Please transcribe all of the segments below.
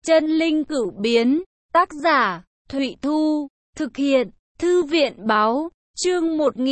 Chân linh cửu biến, tác giả, Thụy Thu, thực hiện, Thư viện báo, chương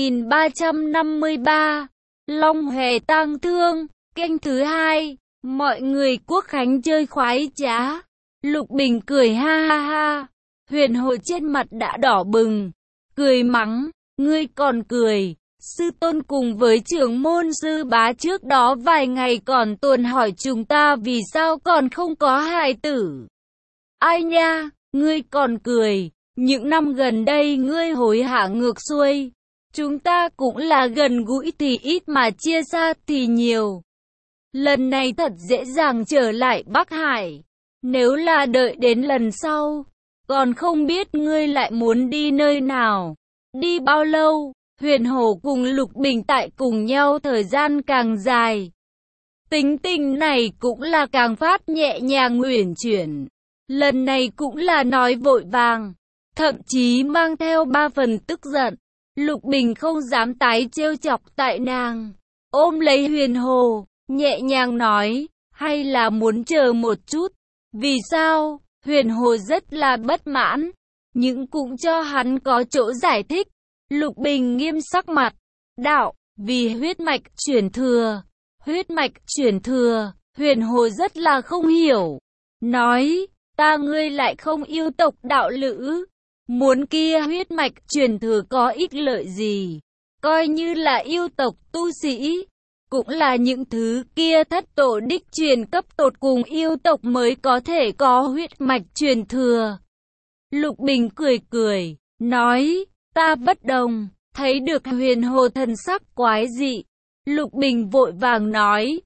1353, Long Hòe tang thương, kênh thứ hai, mọi người quốc khánh chơi khoái trá. Lục Bình cười ha ha ha, Huyền Hồ trên mặt đã đỏ bừng, cười mắng, ngươi còn cười. Sư tôn cùng với trưởng môn sư bá trước đó vài ngày còn tuần hỏi chúng ta vì sao còn không có hài tử. Ai nha, ngươi còn cười, những năm gần đây ngươi hối hả ngược xuôi. Chúng ta cũng là gần gũi thì ít mà chia xa thì nhiều. Lần này thật dễ dàng trở lại Bắc Hải. Nếu là đợi đến lần sau, còn không biết ngươi lại muốn đi nơi nào, đi bao lâu. Huyền Hổ cùng Lục Bình tại cùng nhau thời gian càng dài. Tính tình này cũng là càng phát nhẹ nhàng uyển chuyển. Lần này cũng là nói vội vàng, thậm chí mang theo 3 phần tức giận. Lục Bình không dám tái trêu chọc tại nàng, ôm lấy Huyền Hồ, nhẹ nhàng nói, hay là muốn chờ một chút. Vì sao? Huyền Hồ rất là bất mãn, nhưng cũng cho hắn có chỗ giải thích. Lục Bình nghiêm sắc mặt, đạo, vì huyết mạch chuyển thừa. Huyết mạch chuyển thừa, Huyền Hồ rất là không hiểu. Nói, ta ngươi lại không yêu tộc đạo lữ. Muốn kia huyết mạch chuyển thừa có ích lợi gì? Coi như là yêu tộc tu sĩ, cũng là những thứ kia thất tổ đích truyền cấp tột cùng yêu tộc mới có thể có huyết mạch truyền thừa. Lục Bình cười cười, nói, ta bất đồng. Thấy được Huyền Hồ thần sắc quái dị, Lục Bình vội vàng nói,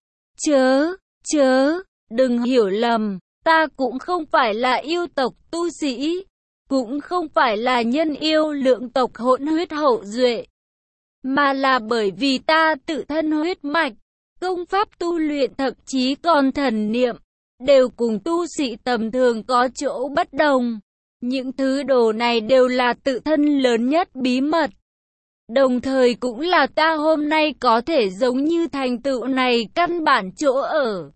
chớ, đừng hiểu lầm, ta cũng không phải là yêu tộc tu sĩ, cũng không phải là nhân yêu lượng tộc hỗn huyết hậu duệ, mà là bởi vì ta tự thân huyết mạch, công pháp tu luyện thậm chí còn thần niệm, đều cùng tu sĩ tầm thường có chỗ bất đồng. Những thứ đồ này đều là tự thân lớn nhất bí mật. Đồng thời cũng là ta hôm nay có thể giống như thành tựu này căn bản chỗ ở.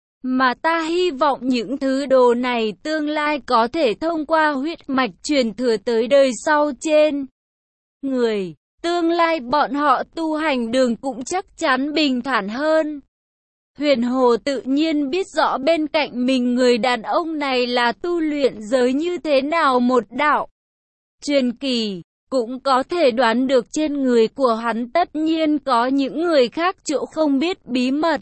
Mà ta hy vọng những thứ đồ này tương lai có thể thông qua huyết mạch truyền thừa tới đời sau trên người. Tương lai bọn họ tu hành đường cũng chắc chắn bình thản hơn. Huyền Hồ tự nhiên biết rõ bên cạnh mình người đàn ông này là tu luyện giới như thế nào một đạo truyền kỳ, cũng có thể đoán được trên người của hắn tất nhiên có những người khác chỗ không biết bí mật.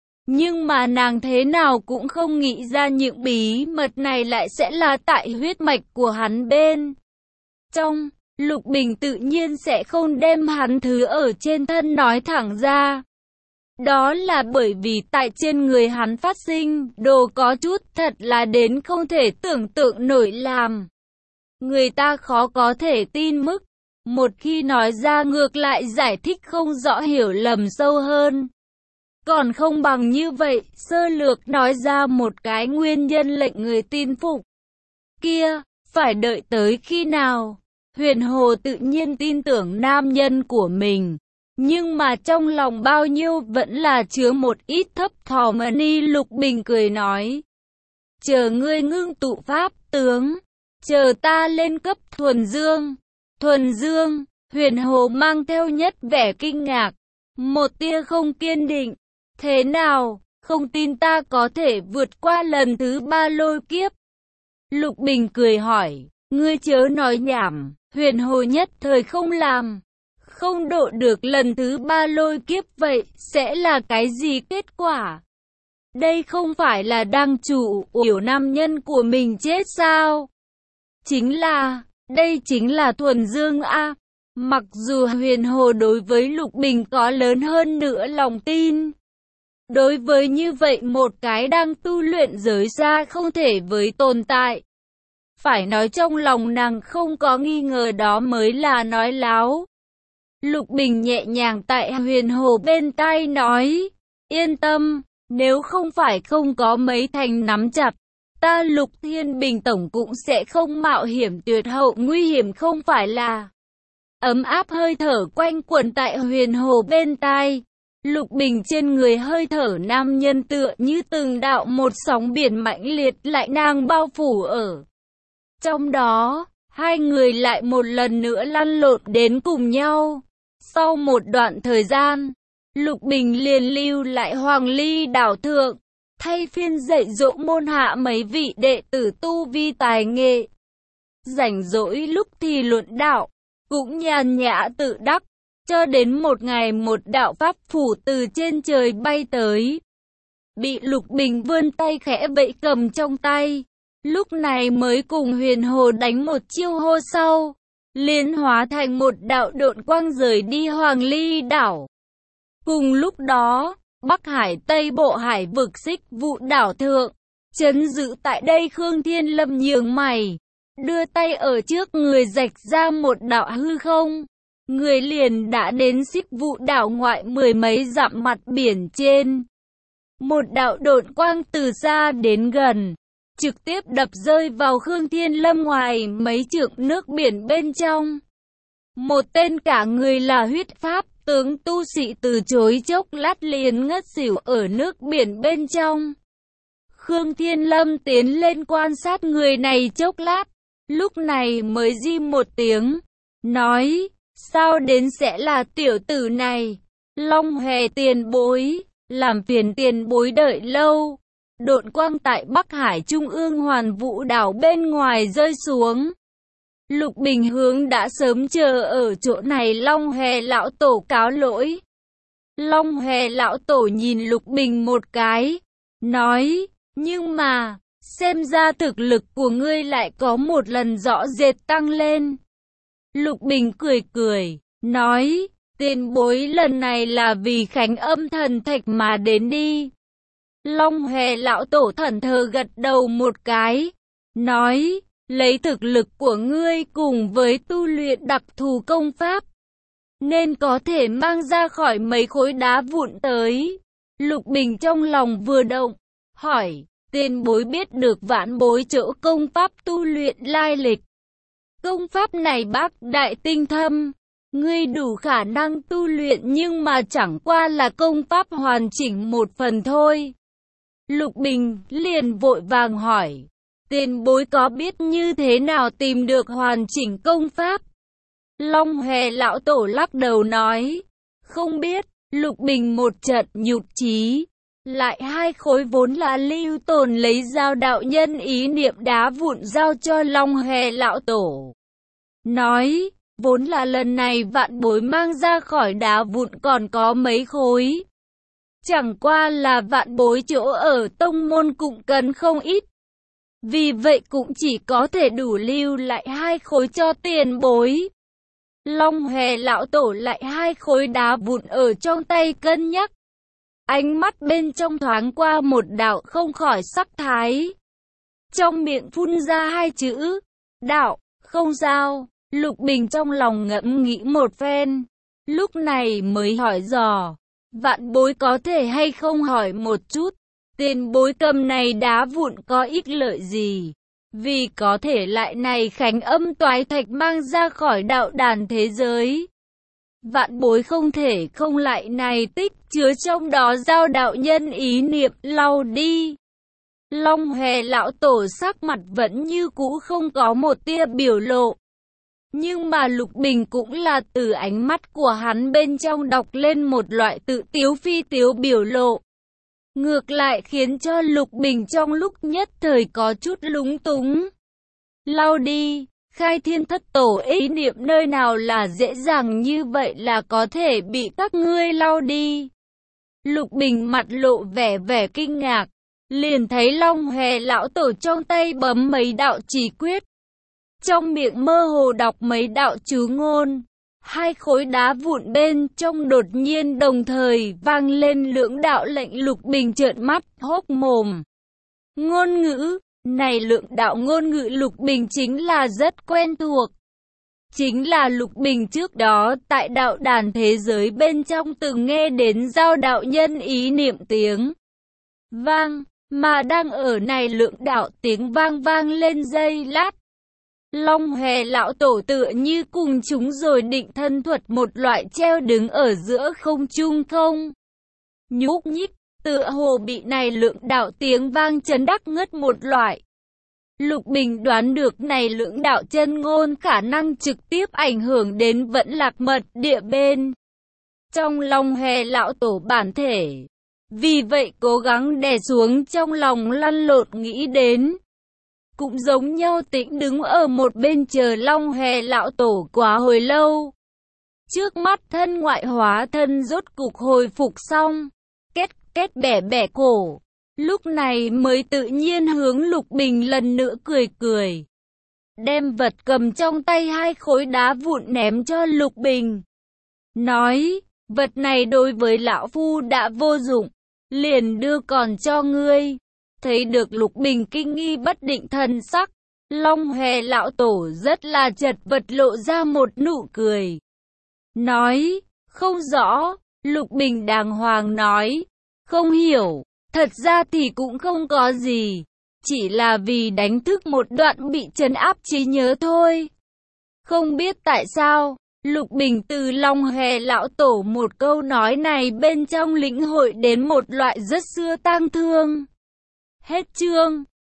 Nhưng mà nàng thế nào cũng không nghĩ ra những bí mật này lại sẽ là tại huyết mạch của hắn bên trong. Lục Bình tự nhiên sẽ không đem hắn thứ ở trên thân nói thẳng ra. Đó là bởi vì tại trên người hắn phát sinh đồ có chút thật là đến không thể tưởng tượng nổi, làm người ta khó có thể tin mức. Một khi nói ra ngược lại giải thích không rõ hiểu lầm sâu hơn. Còn không bằng như vậy, sơ lược nói ra một cái nguyên nhân lệnh người tin phục. Kia, phải đợi tới khi nào? Huyền Hồ tự nhiên tin tưởng nam nhân của mình. Nhưng mà trong lòng bao nhiêu vẫn là chứa một ít thấp thỏm. Lục Bình cười nói, chờ ngươi ngưng tụ pháp tướng, chờ ta lên cấp thuần dương. Thuần dương, Huyền Hồ mang theo nhất vẻ kinh ngạc, một tia không kiên định. Thế nào, không tin ta có thể vượt qua lần thứ 3 lôi kiếp? Lục Bình cười hỏi, ngươi chớ nói nhảm. Huyền Hồ nhất thời không làm, không độ được lần thứ 3 lôi kiếp, vậy sẽ là cái gì kết quả? Đây không phải là đang chủ yếu nam nhân của mình chết sao? Đây chính là thuần dương a. Mặc dù Huyền Hồ đối với Lục Bình có lớn hơn nữa lòng tin, đối với như vậy một cái đang tu luyện giới xa không thể với tồn tại, phải nói trong lòng nàng không có nghi ngờ đó mới là nói láo. Lục Bình nhẹ nhàng tại Huyền Hồ bên tai nói, yên tâm, nếu không phải không có mấy thành nắm chặt, ta Lục Thiên Bình Tổng cũng sẽ không mạo hiểm tuyệt hậu nguy hiểm. Không phải là ấm áp hơi thở quanh quẩn tại Huyền Hồ bên tai, Lục Bình trên người hơi thở nam nhân tựa như từng đạo một sóng biển mãnh liệt lại đang bao phủ ở. Trong đó, hai người lại một lần nữa lăn lộn đến cùng nhau. Sau một đoạn thời gian, Lục Bình liền lưu lại Hoàng Ly đảo thượng, thay phiên dạy dỗ môn hạ mấy vị đệ tử tu vi tài nghệ. Rảnh rỗi lúc thì luận đạo, cũng nhàn nhã tự đắc, cho đến một ngày một đạo pháp phủ từ trên trời bay tới. Bị Lục Bình vươn tay khẽ vẫy cầm trong tay, lúc này mới cùng Huyền Hồ đánh một chiêu hô sau, liền hóa thành một đạo độn quang rời đi Hoàng Ly đảo. Cùng lúc đó, Bắc Hải Tây Bộ Hải vực Xích Vụ đảo thượng, trấn giữ tại đây Khương Thiên Lâm nhướng mày, đưa tay ở trước người rạch ra một đạo hư không. Người liền đã đến Xích Vụ đảo ngoại mười mấy dặm mặt biển trên. Một đạo độn quang từ xa đến gần, trực tiếp đập rơi vào Khương Thiên Lâm ngoài mấy trượng nước biển bên trong. Một tên cả người là huyết pháp tướng tu sĩ từ chối chốc lát liền ngất xỉu ở nước biển bên trong. Khương Thiên Lâm tiến lên quan sát người này chốc lát, lúc này mới di một tiếng, nói, sao đến sẽ là tiểu tử này, Long Hề tiền bối, làm phiền tiền bối đợi lâu. Độn quang tại Bắc Hải Trung ương Hoàn Vũ đảo bên ngoài rơi xuống. Lục Bình hướng đã sớm chờ ở chỗ này Long Hề lão tổ cáo lỗi. Long Hề lão tổ nhìn Lục Bình một cái, nói, nhưng mà, xem ra thực lực của ngươi lại có một lần rõ rệt tăng lên. Lục Bình cười cười, nói, tiền bối lần này là vì Khánh Âm Thần Thạch mà đến đi. Long Hề lão tổ thẫn thờ gật đầu một cái, nói, lấy thực lực của ngươi cùng với tu luyện đặc thù công pháp, nên có thể mang ra khỏi mấy khối đá vụn tới. Lục Bình trong lòng vừa động, hỏi, tiền bối biết được vãn bối chỗ công pháp tu luyện lai lịch. Công pháp này bác đại tinh thâm, ngươi đủ khả năng tu luyện nhưng mà chẳng qua là công pháp hoàn chỉnh một phần thôi. Lục Bình liền vội vàng hỏi, tiền bối có biết như thế nào tìm được hoàn chỉnh công pháp? Long Hề lão tổ lắc đầu nói, không biết. Lục Bình một trận nhụt chí, lại hai khối vốn là lưu tồn lấy giao đạo nhân ý niệm đá vụn giao cho Long Hề lão tổ. Nói, vốn là lần này vạn bối mang ra khỏi đá vụn còn có mấy khối. Chẳng qua là vạn bối chỗ ở tông môn cũng cần không ít. Vì vậy cũng chỉ có thể đủ lưu lại hai khối cho tiền bối. Long Hề lão tổ lại hai khối đá vụn ở trong tay cân nhắc. Ánh mắt bên trong thoáng qua một đạo không khỏi sắc thái. Trong miệng phun ra hai chữ, đạo, không sao. Lục Bình trong lòng ngẫm nghĩ một phen, lúc này mới hỏi dò, vạn bối có thể hay không hỏi một chút, tiền bối cầm này đá vụn có ích lợi gì? Vì có thể lại này Khánh Âm toái thạch mang ra khỏi đạo đàn thế giới. Vạn bối không thể không lại này tích chứa trong đó giao đạo nhân ý niệm lau đi. Long Hề lão tổ sắc mặt vẫn như cũ không có một tia biểu lộ. Nhưng mà Lục Bình cũng là từ ánh mắt của hắn bên trong đọc lên một loại tự tiếu phi tiếu biểu lộ. Ngược lại khiến cho Lục Bình trong lúc nhất thời có chút lúng túng. Lau đi, Khai Thiên Thất Tổ ý niệm nơi nào là dễ dàng như vậy là có thể bị các ngươi lau đi. Lục Bình mặt lộ vẻ kinh ngạc, liền thấy Long Hề lão tổ trong tay bấm mấy đạo chỉ quyết. Trong miệng mơ hồ đọc mấy đạo chú ngôn, hai khối đá vụn bên trong đột nhiên đồng thời vang lên lưỡng đạo lệnh. Lục Bình trợn mắt hốc mồm. Ngôn ngữ, này lượng đạo ngôn ngữ Lục Bình chính là rất quen thuộc. Chính là Lục Bình trước đó tại đạo đàn thế giới bên trong từng nghe đến giao đạo nhân ý niệm tiếng vang, mà đang ở này lượng đạo tiếng vang vang lên giây lát. Long Hề lão tổ tựa như cùng chúng rồi định thân thuật một loại treo đứng ở giữa không trung không. nhúc nhích, tựa hồ bị này lượng đạo tiếng vang chấn đắc ngất một loại. Lục Bình đoán được này lưỡng đạo chân ngôn khả năng trực tiếp ảnh hưởng đến Vẫn Lạc Mật Địa bên trong lòng Hề lão tổ bản thể. Vì vậy cố gắng đè xuống trong lòng lăn lộn nghĩ đến. Cũng giống nhau tĩnh đứng ở một bên chờ Long Hề lão tổ quá hồi lâu. Trước mắt thân ngoại hóa thân rốt cục hồi phục xong. Kết bẻ cổ. Lúc này mới tự nhiên hướng Lục Bình lần nữa cười cười. Đem vật cầm trong tay 2 khối đá vụn ném cho Lục Bình. Nói, vật này đối với lão phu đã vô dụng, liền đưa còn cho ngươi. Thấy được Lục Bình kinh nghi bất định thần sắc, Long Hề lão tổ rất là chật vật lộ ra một nụ cười. Nói, không rõ, Lục Bình đàng hoàng nói, không hiểu. Thật ra thì cũng không có gì, chỉ là vì đánh thức một đoạn bị trấn áp trí nhớ thôi. Không biết tại sao, Lục Bình từ Long Hề lão tổ một câu nói này bên trong lĩnh hội đến một loại rất xưa tang thương. Hết chương.